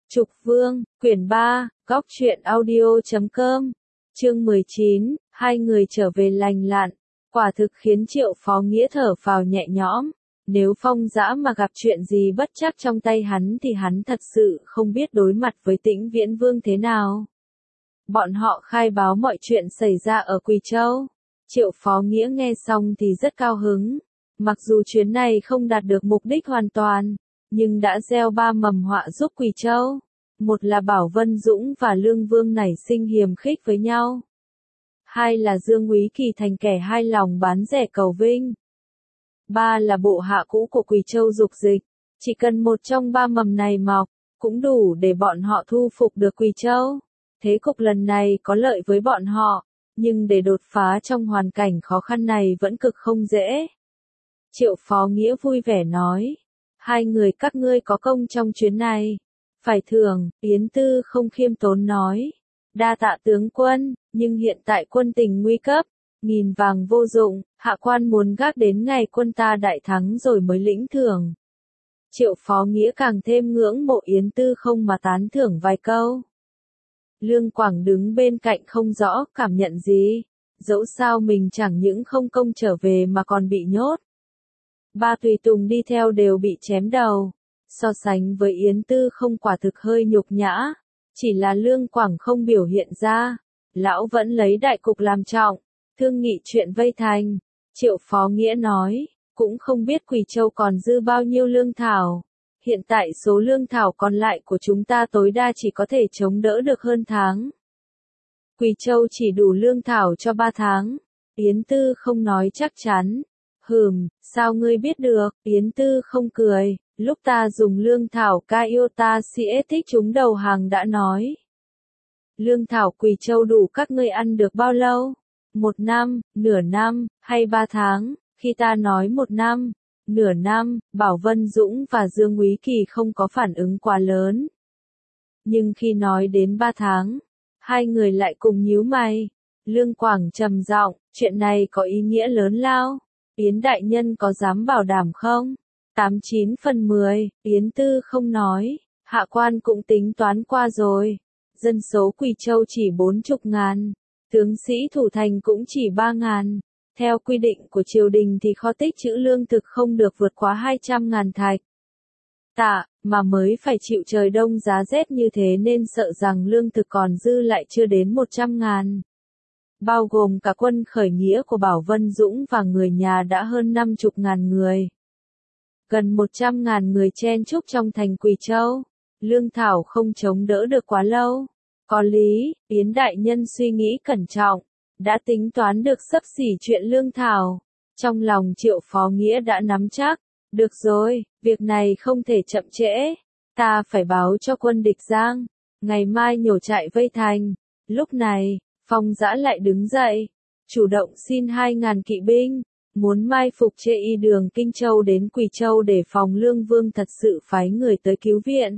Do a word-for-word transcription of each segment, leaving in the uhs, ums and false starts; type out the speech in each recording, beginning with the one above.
Trục Vương, quyển ba, góc truyện audio chấm com, chương mười chín, hai người trở về lành lặn, quả thực khiến Triệu Phó Nghĩa thở phào nhẹ nhõm. Nếu Phong Dã mà gặp chuyện gì bất trắc trong tay hắn thì hắn thật sự không biết đối mặt với Tĩnh Viễn Vương thế nào. Bọn họ khai báo mọi chuyện xảy ra ở Quỳ Châu. Triệu Phó Nghĩa nghe xong thì rất cao hứng. Mặc dù chuyến này không đạt được mục đích hoàn toàn, nhưng đã gieo ba mầm họa giúp Quỳ Châu. Một là Bảo Vân Dũng và Lương Vương nảy sinh hiềm khích với nhau. Hai là Dương Úy Kỳ thành kẻ hai lòng bán rẻ cầu vinh. Ba là bộ hạ cũ của Quỳ Châu dục dịch. Chỉ cần một trong ba mầm này mọc, cũng đủ để bọn họ thu phục được Quỳ Châu. Thế cục lần này có lợi với bọn họ, nhưng để đột phá trong hoàn cảnh khó khăn này vẫn cực không dễ. Triệu Phó Nghĩa vui vẻ nói, hai người các ngươi có công trong chuyến này. Phải thưởng, Yến Tư không khiêm tốn nói. Đa tạ tướng quân, nhưng hiện tại quân tình nguy cấp, nghìn vàng vô dụng, hạ quan muốn gác đến ngày quân ta đại thắng rồi mới lĩnh thưởng. Triệu Phó Nghĩa càng thêm ngưỡng mộ Yến Tư không mà tán thưởng vài câu. Lương Quảng đứng bên cạnh không rõ cảm nhận gì, dẫu sao mình chẳng những không công trở về mà còn bị nhốt. Ba tùy tùng đi theo đều bị chém đầu. So sánh với Yến Tư không quả thực hơi nhục nhã, chỉ là Lương Quảng không biểu hiện ra, lão vẫn lấy đại cục làm trọng, thương nghị chuyện vây thành. Triệu Phó Nghĩa nói, cũng không biết Quỳ Châu còn dư bao nhiêu lương thảo, hiện tại số lương thảo còn lại của chúng ta tối đa chỉ có thể chống đỡ được hơn tháng. Quỳ Châu chỉ đủ lương thảo cho ba tháng, Yến Tư không nói chắc chắn. Hừm, sao ngươi biết được, Yến Tư không cười. Lúc ta dùng lương thảo Kaiota Siết thích chúng đầu hàng đã nói. Lương thảo Quỳ Châu đủ các ngươi ăn được bao lâu? Một năm, nửa năm, hay ba tháng? Khi ta nói một năm, nửa năm, Bảo Vân Dũng và Dương Úy Kỳ không có phản ứng quá lớn. Nhưng khi nói đến ba tháng, hai người lại cùng nhíu mày. Lương Quảng trầm giọng, chuyện này có ý nghĩa lớn lao. Yến đại nhân có dám bảo đảm không? Tám chín phần mười, Yến Tư không nói, hạ quan cũng tính toán qua rồi. Dân số Quỳ Châu chỉ bốn chục ngàn, tướng sĩ thủ thành cũng chỉ ba ngàn. Theo quy định của triều đình thì kho tích trữ lương thực không được vượt quá hai trăm ngàn thạch. Tạ, mà mới phải chịu trời đông giá rét như thế nên sợ rằng lương thực còn dư lại chưa đến một trăm ngàn. Bao gồm cả quân khởi nghĩa của Bảo Vân Dũng và người nhà đã hơn năm chục ngàn người. Gần một trăm ngàn người chen chúc trong thành Quỳ Châu, lương thảo không chống đỡ được quá lâu. Có lý, Yến đại nhân suy nghĩ cẩn trọng, đã tính toán được xấp xỉ chuyện lương thảo. Trong lòng Triệu Phó Nghĩa đã nắm chắc, được rồi, việc này không thể chậm trễ, ta phải báo cho quân địch Giang, ngày mai nhổ trại vây thành. Lúc này, Phong Dã lại đứng dậy, chủ động xin hai ngàn kỵ binh. Muốn mai phục chê y đường Kinh Châu đến Quỳ Châu để phòng Lương Vương thật sự phái người tới cứu viện.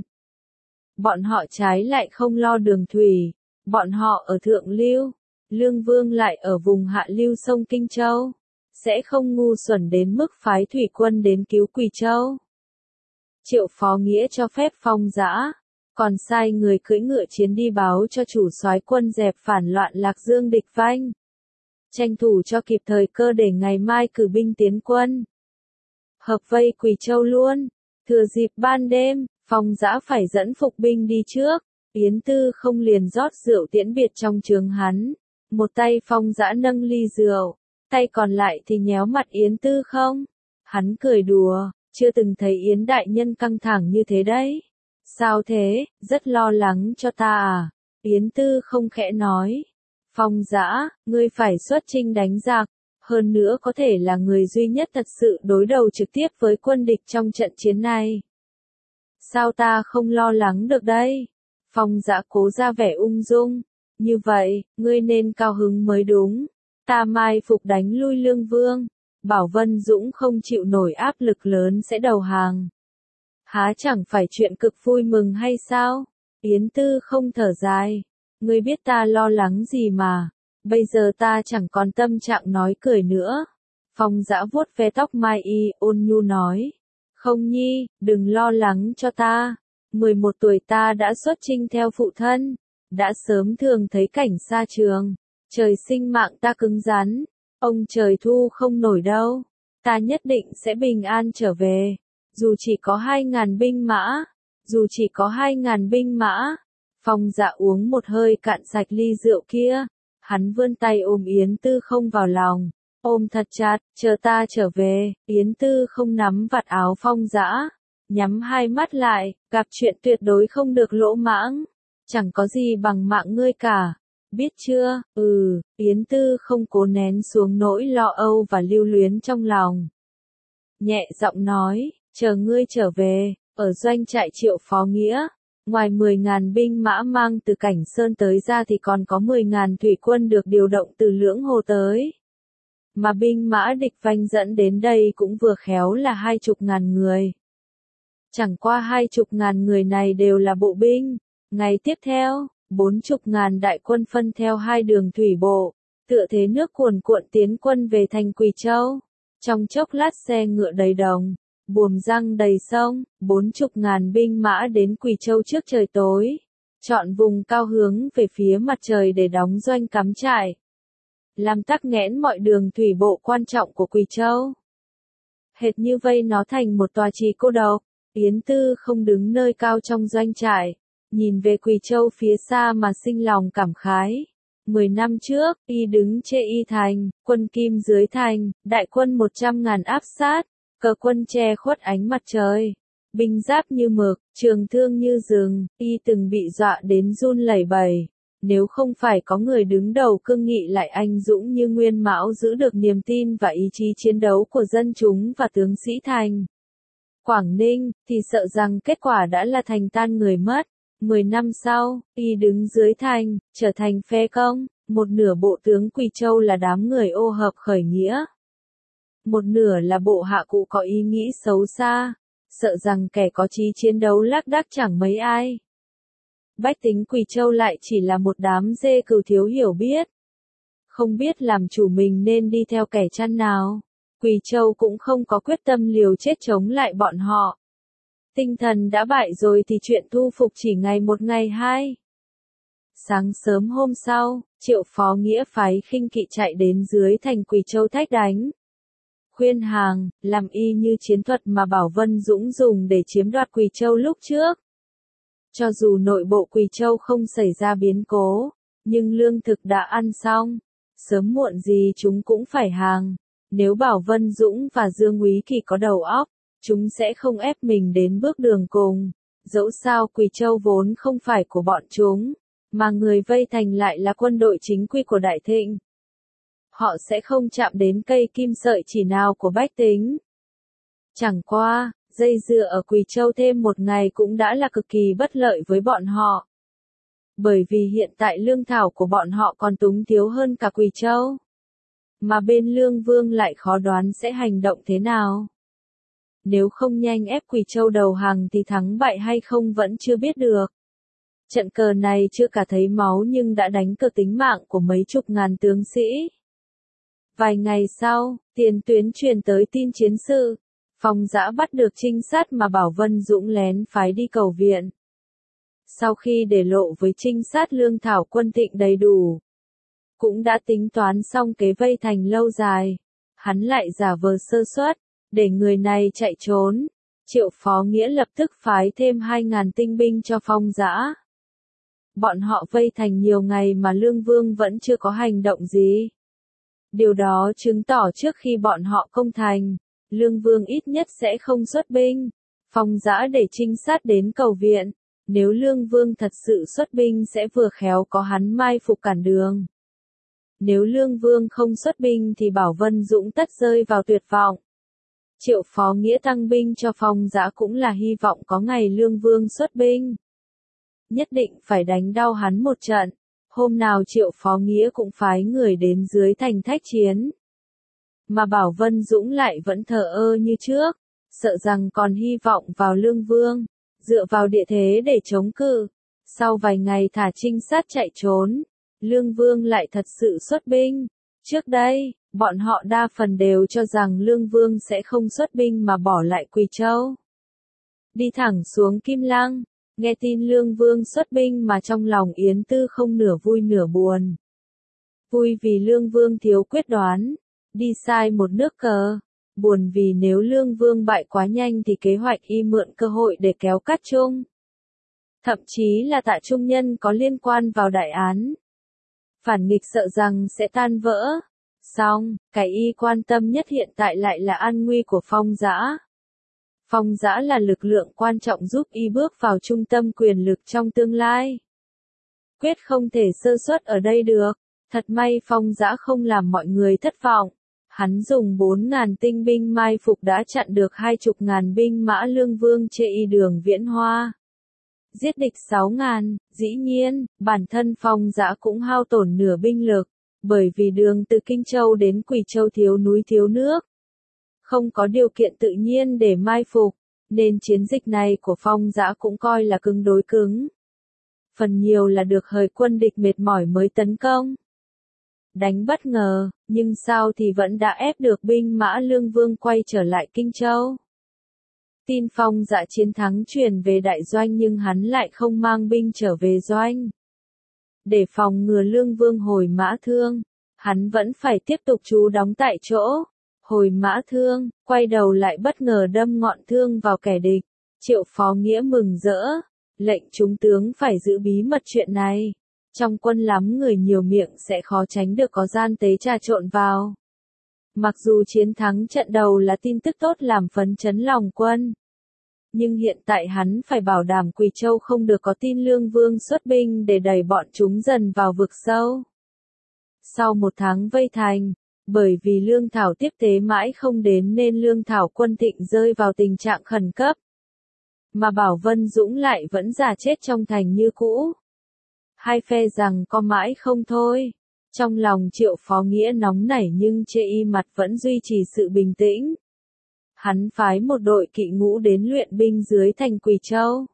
Bọn họ trái lại không lo đường thủy, bọn họ ở Thượng Lưu, Lương Vương lại ở vùng Hạ Lưu sông Kinh Châu, sẽ không ngu xuẩn đến mức phái thủy quân đến cứu Quỳ Châu. Triệu Phó Nghĩa cho phép Phong Dã, còn sai người cưỡi ngựa chiến đi báo cho chủ soái quân dẹp phản loạn Lạc Dương địch Vanh. Tranh thủ cho kịp thời cơ để ngày mai cử binh tiến quân. Hợp vây Quỳ Châu luôn. Thừa dịp ban đêm, Phong Dã phải dẫn phục binh đi trước. Yến Tư không liền rót rượu tiễn biệt trong trướng hắn. Một tay Phong Dã nâng ly rượu, tay còn lại thì nhéo mặt Yến Tư không. Hắn cười đùa, chưa từng thấy Yến đại nhân căng thẳng như thế đấy. Sao thế, rất lo lắng cho ta à? Yến Tư không khẽ nói. Phong Dã, ngươi phải xuất chinh đánh giặc, hơn nữa có thể là người duy nhất thật sự đối đầu trực tiếp với quân địch trong trận chiến này. Sao ta không lo lắng được đây? Phong Dã cố ra vẻ ung dung, như vậy, ngươi nên cao hứng mới đúng. Ta mai phục đánh lui Lương Vương, Bảo Vân Dũng không chịu nổi áp lực lớn sẽ đầu hàng. Há chẳng phải chuyện cực vui mừng hay sao? Yến Tư không thở dài. Ngươi biết ta lo lắng gì mà, bây giờ ta chẳng còn tâm trạng nói cười nữa. Phong Dã vuốt ve tóc Mai Y, ôn nhu nói, không nhi, đừng lo lắng cho ta, mười một tuổi ta đã xuất chinh theo phụ thân, đã sớm thường thấy cảnh xa trường, trời sinh mạng ta cứng rắn, ông trời thu không nổi đâu, ta nhất định sẽ bình an trở về, dù chỉ có hai ngàn binh mã, dù chỉ có hai ngàn binh mã. Phong Dạ uống một hơi cạn sạch ly rượu kia, hắn vươn tay ôm Yến Tư Không vào lòng, ôm thật chặt, chờ ta trở về. Yến Tư Không nắm vạt áo Phong Dạ, nhắm hai mắt lại, gặp chuyện tuyệt đối không được lỗ mãng, chẳng có gì bằng mạng ngươi cả, biết chưa? Ừ, Yến Tư Không cố nén xuống nỗi lo âu và lưu luyến trong lòng, nhẹ giọng nói, chờ ngươi trở về. Ở doanh trại Triệu Phó Nghĩa, ngoài mười ngàn binh mã mang từ Cảnh Sơn tới ra thì còn có mười ngàn thủy quân được điều động từ Lưỡng Hồ tới. Mà binh mã địch Vanh dẫn đến đây cũng vừa khéo là hai chục ngàn người. Chẳng qua hai chục ngàn người này đều là bộ binh. Ngày tiếp theo, bốn chục ngàn đại quân phân theo hai đường thủy bộ, tựa thế nước cuồn cuộn tiến quân về thành Quỳ Châu. Trong chốc lát xe ngựa đầy đồng, buồm răng đầy sông, bốn chục ngàn binh mã đến Quỳ Châu trước trời tối, chọn vùng cao hướng về phía mặt trời để đóng doanh cắm trại, làm tắc nghẽn mọi đường thủy bộ quan trọng của Quỳ Châu. Hệt như vây nó thành một tòa trì cô độc. Yến Tư Không đứng nơi cao trong doanh trại, nhìn về Quỳ Châu phía xa mà sinh lòng cảm khái. Mười năm trước, y đứng chê y thành, quân Kim dưới thành, đại quân một trăm ngàn áp sát, cờ quân che khuất ánh mặt trời, binh giáp như mực, trường thương như rừng, y từng bị dọa đến run lẩy bẩy. Nếu không phải có người đứng đầu cương nghị lại anh dũng như Nguyên Mão giữ được niềm tin và ý chí chiến đấu của dân chúng và tướng sĩ thành Quảng Ninh, thì sợ rằng kết quả đã là thành tan người mất. Mười năm sau, y đứng dưới thành, trở thành phe công, một nửa bộ tướng Quỳ Châu là đám người ô hợp khởi nghĩa. Một nửa là bộ hạ cụ có ý nghĩ xấu xa, sợ rằng kẻ có chí chiến đấu lác đác chẳng mấy ai. Bách tính Quỳ Châu lại chỉ là một đám dê cừu thiếu hiểu biết. Không biết làm chủ mình nên đi theo kẻ chăn nào. Quỳ Châu cũng không có quyết tâm liều chết chống lại bọn họ. Tinh thần đã bại rồi thì chuyện thu phục chỉ ngày một ngày hai. Sáng sớm hôm sau, Triệu Phó Nghĩa phái khinh kỵ chạy đến dưới thành Quỳ Châu thách đánh. Khuyên hàng, làm y như chiến thuật mà Bảo Vân Dũng dùng để chiếm đoạt Quỳ Châu lúc trước. Cho dù nội bộ Quỳ Châu không xảy ra biến cố, nhưng lương thực đã ăn xong, sớm muộn gì chúng cũng phải hàng. Nếu Bảo Vân Dũng và Dương Úy Kỳ có đầu óc, chúng sẽ không ép mình đến bước đường cùng. Dẫu sao Quỳ Châu vốn không phải của bọn chúng, mà người vây thành lại là quân đội chính quy của Đại Thịnh. Họ sẽ không chạm đến cây kim sợi chỉ nào của bách tính. Chẳng qua, dây dưa ở Quỳ Châu thêm một ngày cũng đã là cực kỳ bất lợi với bọn họ. Bởi vì hiện tại lương thảo của bọn họ còn túng thiếu hơn cả Quỳ Châu. Mà bên Lương Vương lại khó đoán sẽ hành động thế nào. Nếu không nhanh ép Quỳ Châu đầu hàng thì thắng bại hay không vẫn chưa biết được. Trận cờ này chưa cả thấy máu nhưng đã đánh cược tính mạng của mấy chục ngàn tướng sĩ. Vài ngày sau, tiền tuyến truyền tới tin chiến sự. Phong Dã bắt được trinh sát mà Bảo Vân Dũng lén phái đi cầu viện. Sau khi để lộ với trinh sát lương thảo quân Thịnh đầy đủ, cũng đã tính toán xong kế vây thành lâu dài, hắn lại giả vờ sơ suất, để người này chạy trốn. Triệu Phó Nghĩa lập tức phái thêm hai ngàn tinh binh cho Phong Dã. Bọn họ vây thành nhiều ngày mà Lương Vương vẫn chưa có hành động gì. Điều đó chứng tỏ trước khi bọn họ công thành, Lương Vương ít nhất sẽ không xuất binh. Phong Dã để trinh sát đến cầu viện, nếu Lương Vương thật sự xuất binh sẽ vừa khéo có hắn mai phục cản đường. Nếu Lương Vương không xuất binh thì Bảo Vân Dũng tất rơi vào tuyệt vọng. Triệu Phó Nghĩa tăng binh cho Phong Dã cũng là hy vọng có ngày Lương Vương xuất binh. Nhất định phải đánh đau hắn một trận. Hôm nào Triệu Phó Nghĩa cũng phái người đến dưới thành thách chiến. Mà Bảo Vân Dũng lại vẫn thờ ơ như trước, sợ rằng còn hy vọng vào Lương Vương, dựa vào địa thế để chống cự. Sau vài ngày thả trinh sát chạy trốn, Lương Vương lại thật sự xuất binh. Trước đây, bọn họ đa phần đều cho rằng Lương Vương sẽ không xuất binh mà bỏ lại Quỳ Châu, đi thẳng xuống Kim Lăng. Nghe tin Lương Vương xuất binh mà trong lòng Yến Tư không nửa vui nửa buồn. Vui vì Lương Vương thiếu quyết đoán, đi sai một nước cờ. Buồn vì nếu Lương Vương bại quá nhanh thì kế hoạch y mượn cơ hội để kéo cắt Trung. Thậm chí là Tạ Trung Nhân có liên quan vào đại án. Phản nghịch sợ rằng sẽ tan vỡ. Song, cái y quan tâm nhất hiện tại lại là an nguy của Phong Dã. Phong Dã là lực lượng quan trọng giúp y bước vào trung tâm quyền lực trong tương lai. Quyết không thể sơ suất ở đây được. Thật may Phong Dã không làm mọi người thất vọng. Hắn dùng bốn ngàn tinh binh mai phục đã chặn được hai chục ngàn binh mã Lương Vương chê y đường Viễn Hoa. Giết địch sáu ngàn, dĩ nhiên, bản thân Phong Dã cũng hao tổn nửa binh lực, bởi vì đường từ Kinh Châu đến Quỳ Châu thiếu núi thiếu nước. Không có điều kiện tự nhiên để mai phục, nên chiến dịch này của Phong Dã cũng coi là cứng đối cứng. Phần nhiều là được hời quân địch mệt mỏi mới tấn công. Đánh bất ngờ, nhưng sao thì vẫn đã ép được binh mã Lương Vương quay trở lại Kinh Châu. Tin Phong Dã chiến thắng truyền về đại doanh nhưng hắn lại không mang binh trở về doanh. Để phòng ngừa Lương Vương hồi mã thương, hắn vẫn phải tiếp tục trú đóng tại chỗ. Hồi mã thương, quay đầu lại bất ngờ đâm ngọn thương vào kẻ địch. Triệu Phó Nghĩa mừng rỡ, lệnh chúng tướng phải giữ bí mật chuyện này. Trong quân lắm người nhiều miệng sẽ khó tránh được có gian tế trà trộn vào. Mặc dù chiến thắng trận đầu là tin tức tốt làm phấn chấn lòng quân. Nhưng hiện tại hắn phải bảo đảm Quỳ Châu không được có tin Lương Vương xuất binh để đẩy bọn chúng dần vào vực sâu. Sau một tháng vây thành, bởi vì lương thảo tiếp tế mãi không đến nên lương thảo quân Thịnh rơi vào tình trạng khẩn cấp. Mà Bảo Vân Dũng lại vẫn giả chết trong thành như cũ. Hai phe rằng có mãi không thôi. Trong lòng Triệu Phó Nghĩa nóng nảy nhưng chê y mặt vẫn duy trì sự bình tĩnh. Hắn phái một đội kỵ ngũ đến luyện binh dưới thành Quỳ Châu.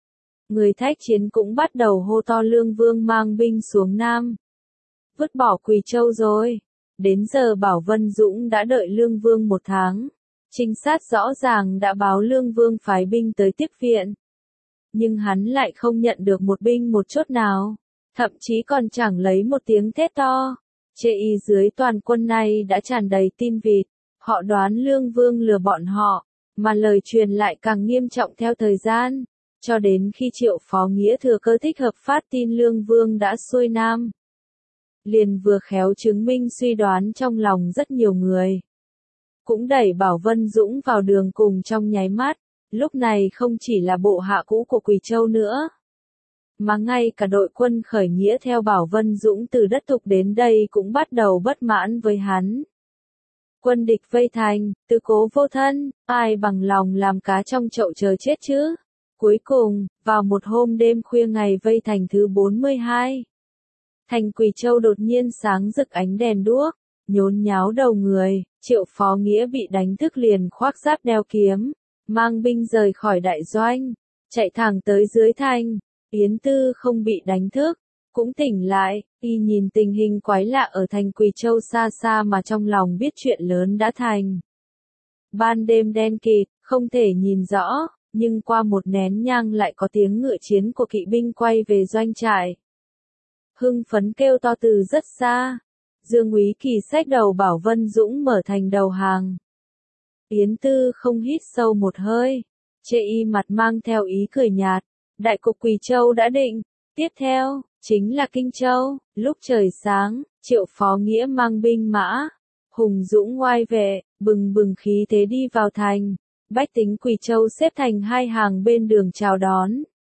Người thách chiến cũng bắt đầu hô to Lương Vương mang binh xuống Nam. Vứt bỏ Quỳ Châu rồi. Đến giờ Bảo Vân Dũng đã đợi Lương Vương một tháng. Trinh sát rõ ràng đã báo Lương Vương phái binh tới tiếp viện. Nhưng hắn lại không nhận được một binh một chốt nào. Thậm chí còn chẳng lấy một tiếng thét to. Chê y dưới toàn quân này đã tràn đầy tin vịt. Họ đoán Lương Vương lừa bọn họ. Mà lời truyền lại càng nghiêm trọng theo thời gian. Cho đến khi Triệu Phó Nghĩa thừa cơ thích hợp phát tin Lương Vương đã xuôi Nam. Liền vừa khéo chứng minh suy đoán trong lòng rất nhiều người. Cũng đẩy Bảo Vân Dũng vào đường cùng trong nháy mắt. Lúc này không chỉ là bộ hạ cũ của Quỳ Châu nữa. Mà ngay cả đội quân khởi nghĩa theo Bảo Vân Dũng từ đất Thục đến đây cũng bắt đầu bất mãn với hắn. Quân địch vây thành, tư cố vô thân, ai bằng lòng làm cá trong chậu chờ chết chứ? Cuối cùng, vào một hôm đêm khuya ngày vây thành thứ bốn mươi hai. Thành Quỳ Châu đột nhiên sáng rực ánh đèn đuốc, nhốn nháo đầu người, Triệu Phó Nghĩa bị đánh thức liền khoác giáp đeo kiếm, mang binh rời khỏi đại doanh, chạy thẳng tới dưới thành. Yến Tư không bị đánh thức, cũng tỉnh lại, y nhìn tình hình quái lạ ở thành Quỳ Châu xa xa mà trong lòng biết chuyện lớn đã thành. Ban đêm đen kịt, không thể nhìn rõ, nhưng qua một nén nhang lại có tiếng ngựa chiến của kỵ binh quay về doanh trại. Hưng phấn kêu to từ rất xa. Dương Úy Kỳ xách đầu Bảo Vân Dũng mở thành đầu hàng. Yến Tư không hít sâu một hơi, chê y mặt mang theo ý cười nhạt. Đại cục Quỳ Châu đã định, tiếp theo, chính là Kinh Châu. Lúc trời sáng, Triệu Phó Nghĩa mang binh mã, hùng dũng oai vệ, bừng bừng khí thế đi vào thành. Bách tính Quỳ Châu xếp thành hai hàng bên đường chào đón.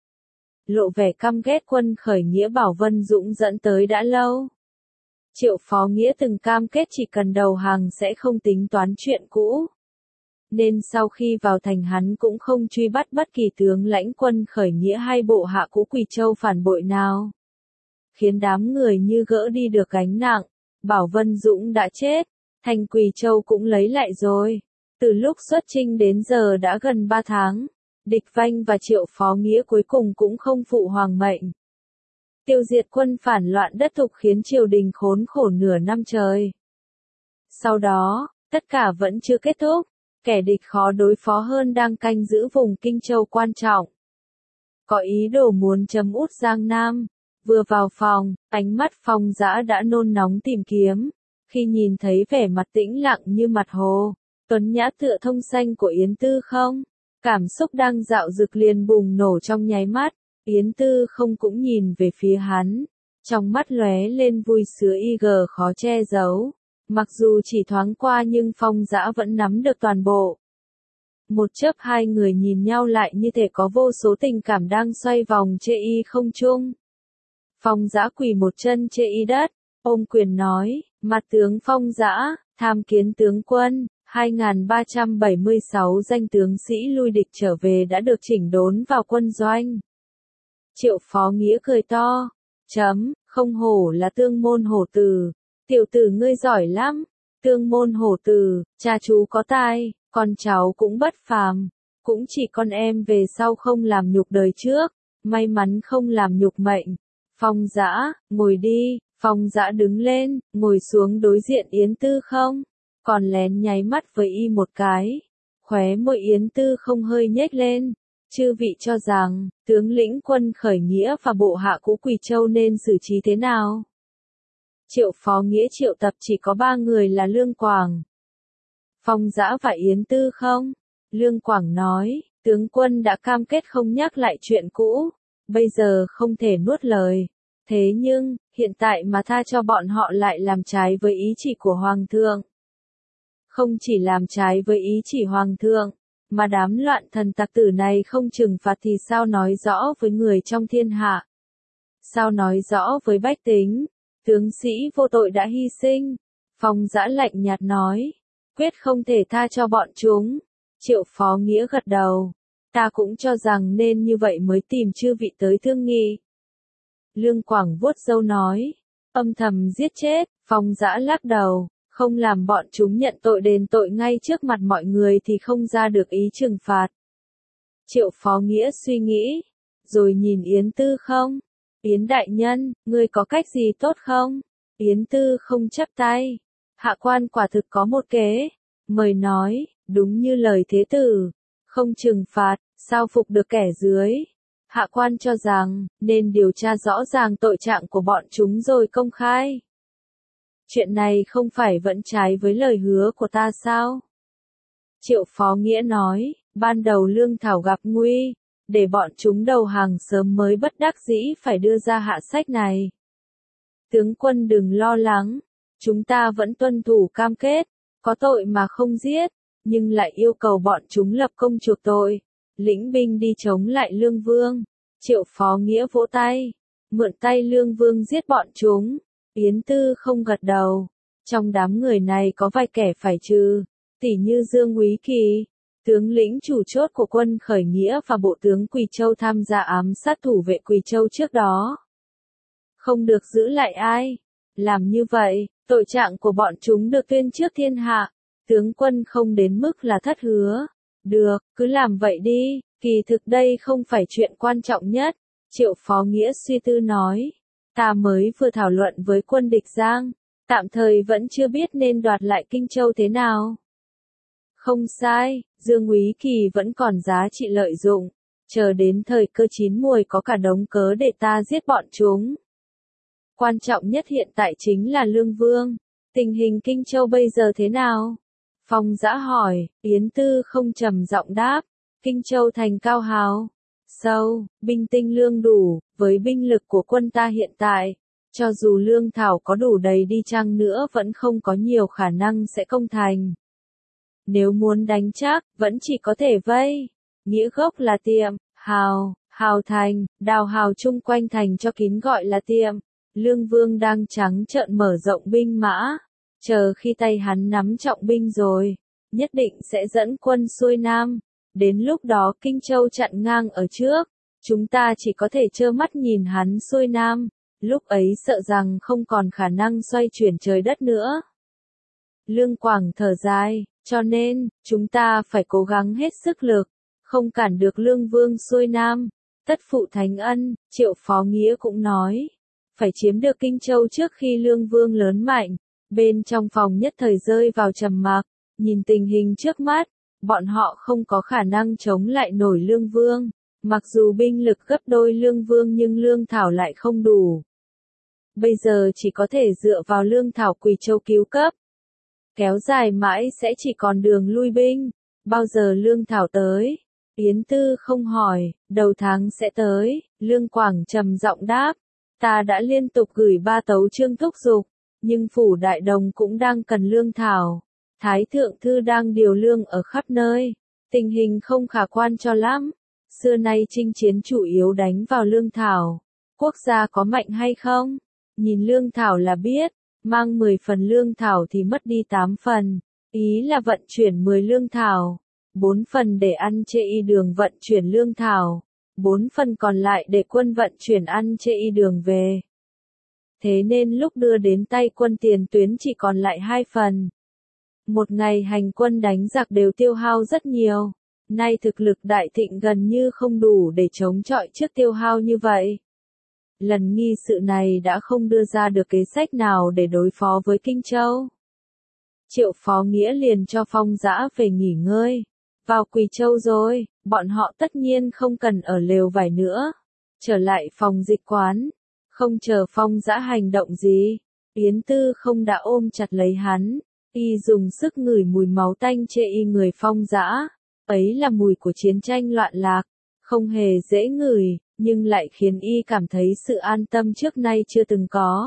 Lộ vẻ căm ghét quân khởi nghĩa Bảo Vân Dũng dẫn tới đã lâu. Triệu Phó Nghĩa từng cam kết chỉ cần đầu hàng sẽ không tính toán chuyện cũ. Nên sau khi vào thành hắn cũng không truy bắt bất kỳ tướng lãnh quân khởi nghĩa hay bộ hạ cũ Quỳ Châu phản bội nào. Khiến đám người như gỡ đi được gánh nặng. Bảo Vân Dũng đã chết, thành Quỳ Châu cũng lấy lại rồi. Từ lúc xuất chinh đến giờ đã gần ba tháng. Địch Vanh và Triệu Phó Nghĩa cuối cùng cũng không phụ hoàng mệnh. Tiêu diệt quân phản loạn đất Thục khiến triều đình khốn khổ nửa năm trời. Sau đó, tất cả vẫn chưa kết thúc. Kẻ địch khó đối phó hơn đang canh giữ vùng Kinh Châu quan trọng. có ý đồ muốn chấm út Giang Nam. Vừa vào phòng, ánh mắt Phong Dã đã nôn nóng tìm kiếm. Khi nhìn thấy vẻ mặt tĩnh lặng như mặt hồ, tuấn nhã tựa thông xanh của Yến Tư không, cảm xúc đang dạo dực liền bùng nổ trong nháy mắt. Yến Tư không cũng nhìn về phía hắn, trong mắt lóe lên vui sướng y gờ khó che giấu. Mặc dù chỉ thoáng qua nhưng Phong Dã vẫn nắm được toàn bộ. Một chớp hai người nhìn nhau lại như thể có vô số tình cảm đang xoay vòng chê y không trung. Phong Dã quỳ một chân chê y đất, ôm quyền nói, mặt tướng Phong Dã, tham kiến tướng quân. hai nghìn ba trăm bảy mươi sáu danh tướng sĩ lui địch trở về đã được chỉnh đốn vào quân doanh. Triệu Phó Nghĩa cười to, chấm, không hổ là tương môn hổ tử, tiểu tử ngươi giỏi lắm, tương môn hổ tử, cha chú có tai, con cháu cũng bất phàm, cũng chỉ con em về sau không làm nhục đời trước, may mắn không làm nhục mệnh. Phong Dã, ngồi đi. Phong Dã đứng lên, ngồi xuống đối diện Yến Tư không, còn lén nháy mắt với y một cái. Khóe môi Yến Tư không hơi nhếch lên. Chư vị cho rằng, tướng lĩnh quân khởi nghĩa và bộ hạ cũ Quỳ Châu nên xử trí thế nào? Triệu Phó Nghĩa triệu tập chỉ có ba người là Lương Quảng, Phong Dã và Yến Tư không. Lương Quảng nói, tướng quân đã cam kết không nhắc lại chuyện cũ, bây giờ không thể nuốt lời. Thế nhưng, hiện tại mà tha cho bọn họ lại làm trái với ý chỉ của Hoàng thượng. Không chỉ làm trái với ý chỉ Hoàng thượng, mà đám loạn thần tặc tử này không trừng phạt thì sao nói rõ với người trong thiên hạ? Sao nói rõ với bách tính? Tướng sĩ vô tội đã hy sinh. Phong Dã lạnh nhạt nói, quyết không thể tha cho bọn chúng. Triệu Phó Nghĩa gật đầu, ta cũng cho rằng nên như vậy mới tìm chư vị tới thương nghị. Lương Quảng vuốt râu nói, âm thầm giết chết. Phong Dã lắc đầu, không làm bọn chúng nhận tội đền tội ngay trước mặt mọi người thì không ra được ý trừng phạt. Triệu Phó Nghĩa suy nghĩ, rồi nhìn Yến Tư không. Yến đại nhân, ngươi có cách gì tốt không? Yến Tư không chắp tay. Hạ quan quả thực có một kế. Mời nói, đúng như lời thế tử. Không trừng phạt, sao phục được kẻ dưới? Hạ quan cho rằng, nên điều tra rõ ràng tội trạng của bọn chúng rồi công khai. Chuyện này không phải vẫn trái với lời hứa của ta sao? Triệu Phó Nghĩa nói, ban đầu Lương Thảo gặp nguy, để bọn chúng đầu hàng sớm mới bất đắc dĩ phải đưa ra hạ sách này. Tướng quân đừng lo lắng, chúng ta vẫn tuân thủ cam kết, có tội mà không giết, nhưng lại yêu cầu bọn chúng lập công chuộc tội, lĩnh binh đi chống lại Lương Vương. Triệu Phó Nghĩa vỗ tay, mượn tay Lương Vương giết bọn chúng. Yến Tư không gật đầu. Trong đám người này có vài kẻ phải trừ, tỉ như Dương Úy Kỳ, tướng lĩnh chủ chốt của quân khởi nghĩa và bộ tướng Quỳ Châu tham gia ám sát thủ vệ Quỳ Châu trước đó. Không được giữ lại ai. Làm như vậy, tội trạng của bọn chúng được tuyên trước thiên hạ. Tướng quân không đến mức là thất hứa. Được, cứ làm vậy đi, kỳ thực đây không phải chuyện quan trọng nhất. Triệu Phó Nghĩa suy tư nói. Ta mới vừa thảo luận với quân địch Giang, tạm thời vẫn chưa biết nên đoạt lại Kinh Châu thế nào. Không sai, Dương Úy Kỳ vẫn còn giá trị lợi dụng, chờ đến thời cơ chín muồi có cả đống cớ để ta giết bọn chúng. Quan trọng nhất hiện tại chính là Lương Vương, tình hình Kinh Châu bây giờ thế nào? Phong Dã hỏi. Yến Tư không trầm giọng đáp, Kinh Châu thành cao hào, sâu, binh tinh lương đủ, với binh lực của quân ta hiện tại, cho dù lương thảo có đủ đầy đi chăng nữa vẫn không có nhiều khả năng sẽ công thành. Nếu muốn đánh chắc, vẫn chỉ có thể vây. Nghĩa gốc là tiệm, hào, hào thành, đào hào chung quanh thành cho kín gọi là tiệm. Lương Vương đang trắng trợn mở rộng binh mã, chờ khi tay hắn nắm trọng binh rồi, nhất định sẽ dẫn quân xuôi nam. Đến lúc đó Kinh Châu chặn ngang ở trước, chúng ta chỉ có thể trơ mắt nhìn hắn xuôi nam, lúc ấy sợ rằng không còn khả năng xoay chuyển trời đất nữa. Lương Quảng thở dài, cho nên, chúng ta phải cố gắng hết sức lực, không cản được Lương Vương xuôi nam. Tất phụ thánh ân, Triệu Phó Nghĩa cũng nói, phải chiếm được Kinh Châu trước khi Lương Vương lớn mạnh. Bên trong phòng nhất thời rơi vào trầm mặc, nhìn tình hình trước mắt, bọn họ không có khả năng chống lại nổi Lương Vương. Mặc dù binh lực gấp đôi Lương Vương nhưng lương thảo lại không đủ. Bây giờ chỉ có thể dựa vào lương thảo Quỳ Châu cứu cấp. Kéo dài mãi sẽ chỉ còn đường lui binh. Bao giờ lương thảo tới? Yến Tư không hỏi, đầu tháng sẽ tới, Lương Quảng trầm giọng đáp. Ta đã liên tục gửi ba tấu chương thúc giục, nhưng phủ Đại Đồng cũng đang cần lương thảo. Thái Thượng Thư đang điều lương ở khắp nơi, tình hình không khả quan cho lắm. Xưa nay chinh chiến chủ yếu đánh vào lương thảo. Quốc gia có mạnh hay không? Nhìn lương thảo là biết, mang mười phần lương thảo thì mất đi tám phần. Ý là vận chuyển mười lương thảo, bốn phần để ăn chê y đường vận chuyển lương thảo, bốn phần còn lại để quân vận chuyển ăn chê y đường về. Thế nên lúc đưa đến tay quân tiền tuyến chỉ còn lại hai phần. Một ngày hành quân đánh giặc đều tiêu hao rất nhiều. Nay thực lực đại thịnh gần như không đủ để chống chọi trước tiêu hao như vậy. Lần nghi sự này đã không đưa ra được kế sách nào để đối phó với Kinh Châu. Triệu Phó Nghĩa liền cho Phong Dã về nghỉ ngơi. Vào Quỳ Châu rồi, bọn họ tất nhiên không cần ở lều vải nữa. Trở lại phòng dịch quán. Không chờ Phong Dã hành động gì. Yến Tư không đã ôm chặt lấy hắn. Y dùng sức ngửi mùi máu tanh chê y người Phong Dã. Ấy là mùi của chiến tranh loạn lạc. Không hề dễ ngửi, nhưng lại khiến y cảm thấy sự an tâm trước nay chưa từng có.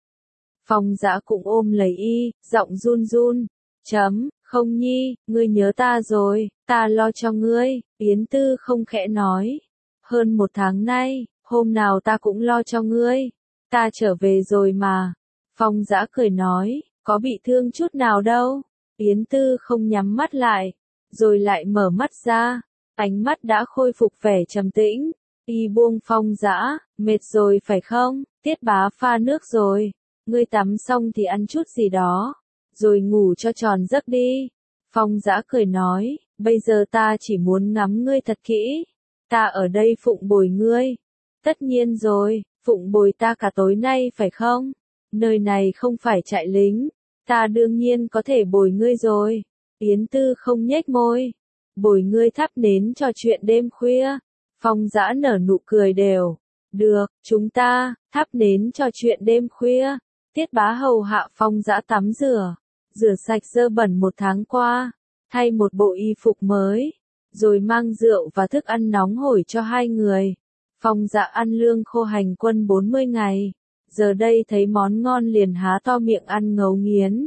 Phong Dã cũng ôm lấy y, giọng run run. Chấm, không nhi, ngươi nhớ ta rồi, ta lo cho ngươi, Yến Tư không khẽ nói. Hơn một tháng nay, hôm nào ta cũng lo cho ngươi. Ta trở về rồi mà. Phong Dã cười nói, có bị thương chút nào đâu. Yến Tư không nhắm mắt lại, rồi lại mở mắt ra. Ánh mắt đã khôi phục vẻ trầm tĩnh. Y buông Phong Dã, mệt rồi phải không? Tiết Bá pha nước rồi. Ngươi tắm xong thì ăn chút gì đó, rồi ngủ cho tròn giấc đi. Phong Dã cười nói, bây giờ ta chỉ muốn ngắm ngươi thật kỹ. Ta ở đây phụng bồi ngươi. Tất nhiên rồi, phụng bồi ta cả tối nay phải không? Nơi này không phải trại lính. Ta đương nhiên có thể bồi ngươi rồi. Yến Tư không nhếch môi. Bồi ngươi thắp nến trò chuyện đêm khuya. Phong Dã nở nụ cười đều. Được, chúng ta, thắp nến trò chuyện đêm khuya. Tiết Bá hầu hạ Phong Dã tắm rửa. Rửa sạch dơ bẩn một tháng qua. Thay một bộ y phục mới. Rồi mang rượu và thức ăn nóng hổi cho hai người. Phong Dã ăn lương khô hành quân bốn mươi ngày. Giờ đây thấy món ngon liền há to miệng ăn ngấu nghiến.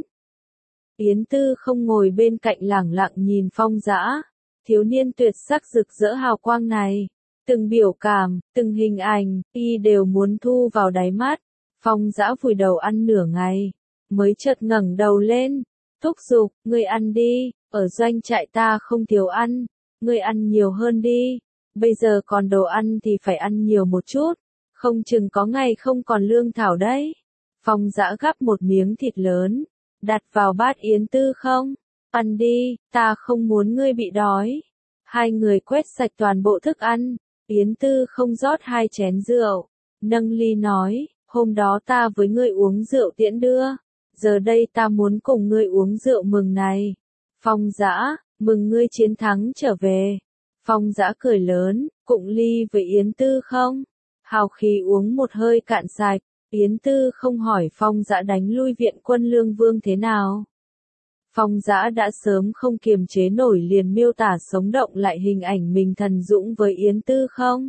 Yến Tư không ngồi bên cạnh lẳng lặng nhìn Phong Dã. Thiếu niên tuyệt sắc rực rỡ hào quang này. Từng biểu cảm, từng hình ảnh, y đều muốn thu vào đáy mắt. Phong Dã vùi đầu ăn nửa ngày. Mới chợt ngẩng đầu lên. Thúc giục, ngươi ăn đi, ở doanh trại ta không thiếu ăn. Ngươi ăn nhiều hơn đi. Bây giờ còn đồ ăn thì phải ăn nhiều một chút. Không chừng có ngày không còn lương thảo đấy. Phong Dã gắp một miếng thịt lớn. Đặt vào bát Yến Tư không? Ăn đi, ta không muốn ngươi bị đói. Hai người quét sạch toàn bộ thức ăn. Yến Tư không rót hai chén rượu. Nâng ly nói, hôm đó ta với ngươi uống rượu tiễn đưa. Giờ đây ta muốn cùng ngươi uống rượu mừng này. Phong Dã, mừng ngươi chiến thắng trở về. Phong Dã cười lớn, cụng ly với Yến Tư không? Hào khí uống một hơi cạn sạch. Yến Tư không hỏi Phong Dã đánh lui viện quân Lương Vương thế nào. Phong Dã đã sớm không kiềm chế nổi liền miêu tả sống động lại hình ảnh mình thần dũng với Yến Tư không.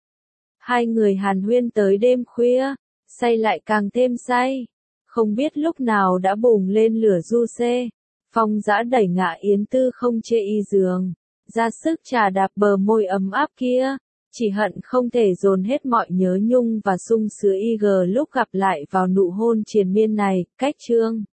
Hai người hàn huyên tới đêm khuya, say lại càng thêm say. Không biết lúc nào đã bùng lên lửa du xê. Phong Dã đẩy ngã Yến Tư không chê y giường, ra sức chà đạp bờ môi ấm áp kia. Chỉ hận không thể dồn hết mọi nhớ nhung và sung sướng y gờ lúc gặp lại vào nụ hôn triền miên này. Cách chương